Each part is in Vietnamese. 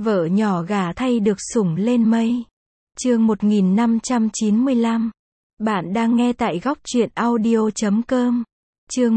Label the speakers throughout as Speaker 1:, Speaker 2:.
Speaker 1: Vợ nhỏ gả thay được sủng lên mây. Chương 1595. Bạn đang nghe tại góc truyện audio.com. Chương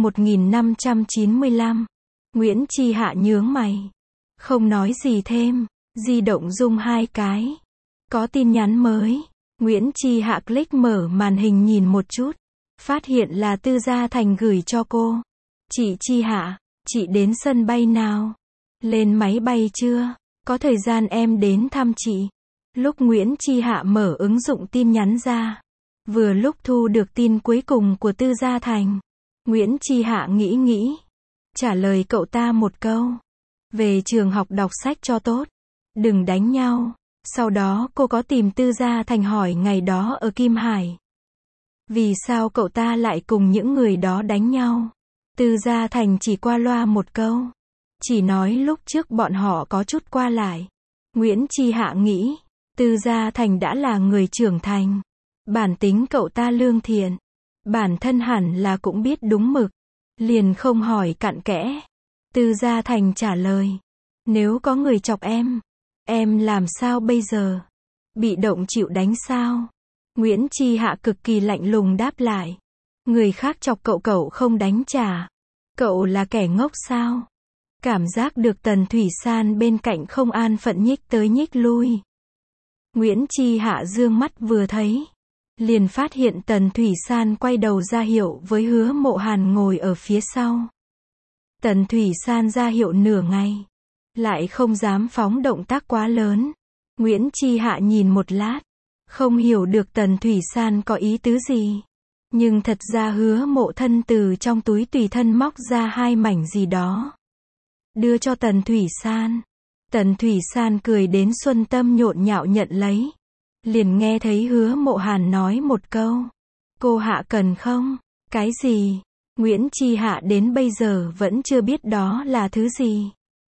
Speaker 1: 1595. Nguyễn Chi Hạ nhướng mày. Không nói gì thêm. Di động rung 2 cái. Có tin nhắn mới. Nguyễn Chi Hạ click mở màn hình nhìn một chút. Phát hiện là Tư Gia Thành gửi cho cô. Chị Chi Hạ, chị đến sân bay nào? Lên máy bay chưa? Có thời gian em đến thăm chị. Lúc Nguyễn Chi Hạ mở ứng dụng tin nhắn ra, vừa lúc thu được tin cuối cùng của Tư Gia Thành. Nguyễn Chi Hạ nghĩ, trả lời cậu ta một câu. Về trường học đọc sách cho tốt, đừng đánh nhau. Sau đó cô có tìm Tư Gia Thành hỏi ngày đó ở Kim Hải. Vì sao cậu ta lại cùng những người đó đánh nhau? Tư Gia Thành chỉ qua loa một câu. Chỉ nói lúc trước bọn họ có chút qua lại. Nguyễn Chi Hạ nghĩ, Tư Gia Thành đã là người trưởng thành. Bản tính cậu ta lương thiện. Bản thân hẳn là cũng biết đúng mực. Liền không hỏi cặn kẽ. Tư Gia Thành trả lời. Nếu có người chọc em làm sao bây giờ? Bị động chịu đánh sao? Nguyễn Chi Hạ cực kỳ lạnh lùng đáp lại. Người khác chọc cậu không đánh trả. Cậu là kẻ ngốc sao? Cảm giác được Tần Thủy San bên cạnh không an phận nhích tới nhích lui. Nguyễn Chi Hạ dương mắt vừa thấy. Liền phát hiện Tần Thủy San quay đầu ra hiệu với Hứa Mộ Hàn ngồi ở phía sau. Tần Thủy San ra hiệu nửa ngày. Lại không dám phóng động tác quá lớn. Nguyễn Chi Hạ nhìn một lát. Không hiểu được Tần Thủy San có ý tứ gì. Nhưng thật ra Hứa Mộ thân từ trong túi tùy thân móc ra 2 mảnh gì đó. Đưa cho Tần Thủy San. Tần Thủy San cười đến xuân tâm nhộn nhạo nhận lấy. Liền nghe thấy Hứa Mộ Hàn nói một câu. Cô Hạ cần không? Cái gì? Nguyễn Chi Hạ đến bây giờ vẫn chưa biết đó là thứ gì.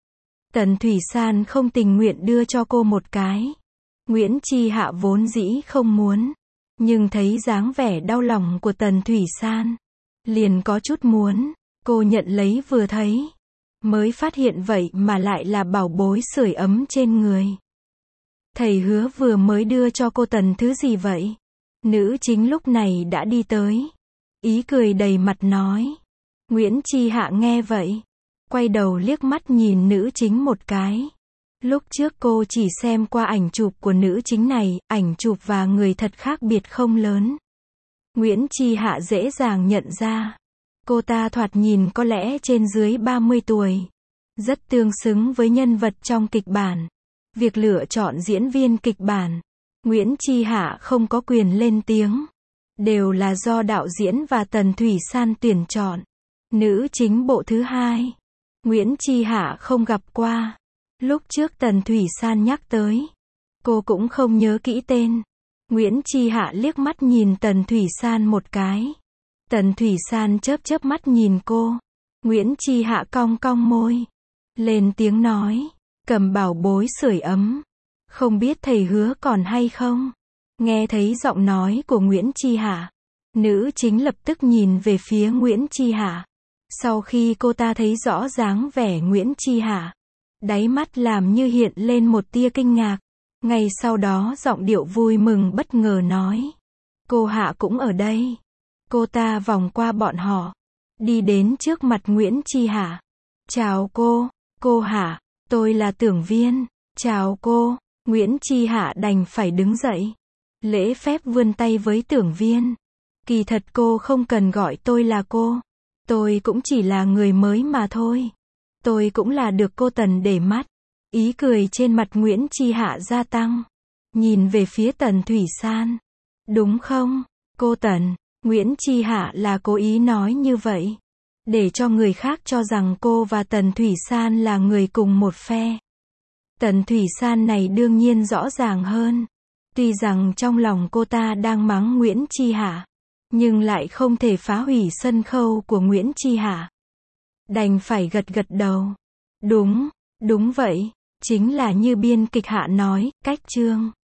Speaker 1: Tần Thủy San không tình nguyện đưa cho cô một cái. Nguyễn Chi Hạ vốn dĩ không muốn. Nhưng thấy dáng vẻ đau lòng của Tần Thủy San. Liền có chút muốn. Cô nhận lấy vừa thấy. Mới phát hiện vậy mà lại là bảo bối sưởi ấm trên người. Thầy Hứa vừa mới đưa cho cô Tần thứ gì vậy? Nữ chính lúc này đã đi tới. Ý cười đầy mặt nói. Nguyễn Chi Hạ nghe vậy. Quay đầu liếc mắt nhìn nữ chính một cái. Lúc trước cô chỉ xem qua ảnh chụp của nữ chính này, ảnh chụp và người thật khác biệt không lớn. Nguyễn Chi Hạ dễ dàng nhận ra. Cô ta thoạt nhìn có lẽ trên dưới 30 tuổi. Rất tương xứng với nhân vật trong kịch bản. Việc lựa chọn diễn viên kịch bản, Nguyễn Chi Hạ không có quyền lên tiếng. Đều là do đạo diễn và Tần Thủy San tuyển chọn. Nữ chính bộ thứ 2. Nguyễn Chi Hạ không gặp qua. Lúc trước Tần Thủy San nhắc tới. Cô cũng không nhớ kỹ tên. Nguyễn Chi Hạ liếc mắt nhìn Tần Thủy San một cái. Tần Thủy San chớp mắt nhìn cô. Nguyễn Chi Hạ cong cong môi. Lên tiếng nói. Cầm bảo bối sưởi ấm. Không biết thầy Hứa còn hay không? Nghe thấy giọng nói của Nguyễn Chi Hạ. Nữ chính lập tức nhìn về phía Nguyễn Chi Hạ. Sau khi cô ta thấy rõ dáng vẻ Nguyễn Chi Hạ. Đáy mắt làm như hiện lên một tia kinh ngạc. Ngay sau đó giọng điệu vui mừng bất ngờ nói. Cô Hạ cũng ở đây. Cô ta vòng qua bọn họ. Đi đến trước mặt Nguyễn Chi Hạ. Chào cô Hạ, tôi là Tưởng Viên. Chào cô. Nguyễn Chi Hạ đành phải đứng dậy. Lễ phép vươn tay với Tưởng Viên. Kỳ thật cô không cần gọi tôi là cô. Tôi cũng chỉ là người mới mà thôi. Tôi cũng là được cô Tần để mắt. Ý cười trên mặt Nguyễn Chi Hạ gia tăng. Nhìn về phía Tần Thủy San. Đúng không, cô Tần? Nguyễn Chi Hạ là cố ý nói như vậy. Để cho người khác cho rằng cô và Tần Thủy San là người cùng một phe. Tần Thủy San này đương nhiên rõ ràng hơn. Tuy rằng trong lòng cô ta đang mắng Nguyễn Chi Hạ. Nhưng lại không thể phá hủy sân khấu của Nguyễn Chi Hạ. Đành phải gật đầu. Đúng vậy. Chính là như biên kịch Hạ nói, cách chương.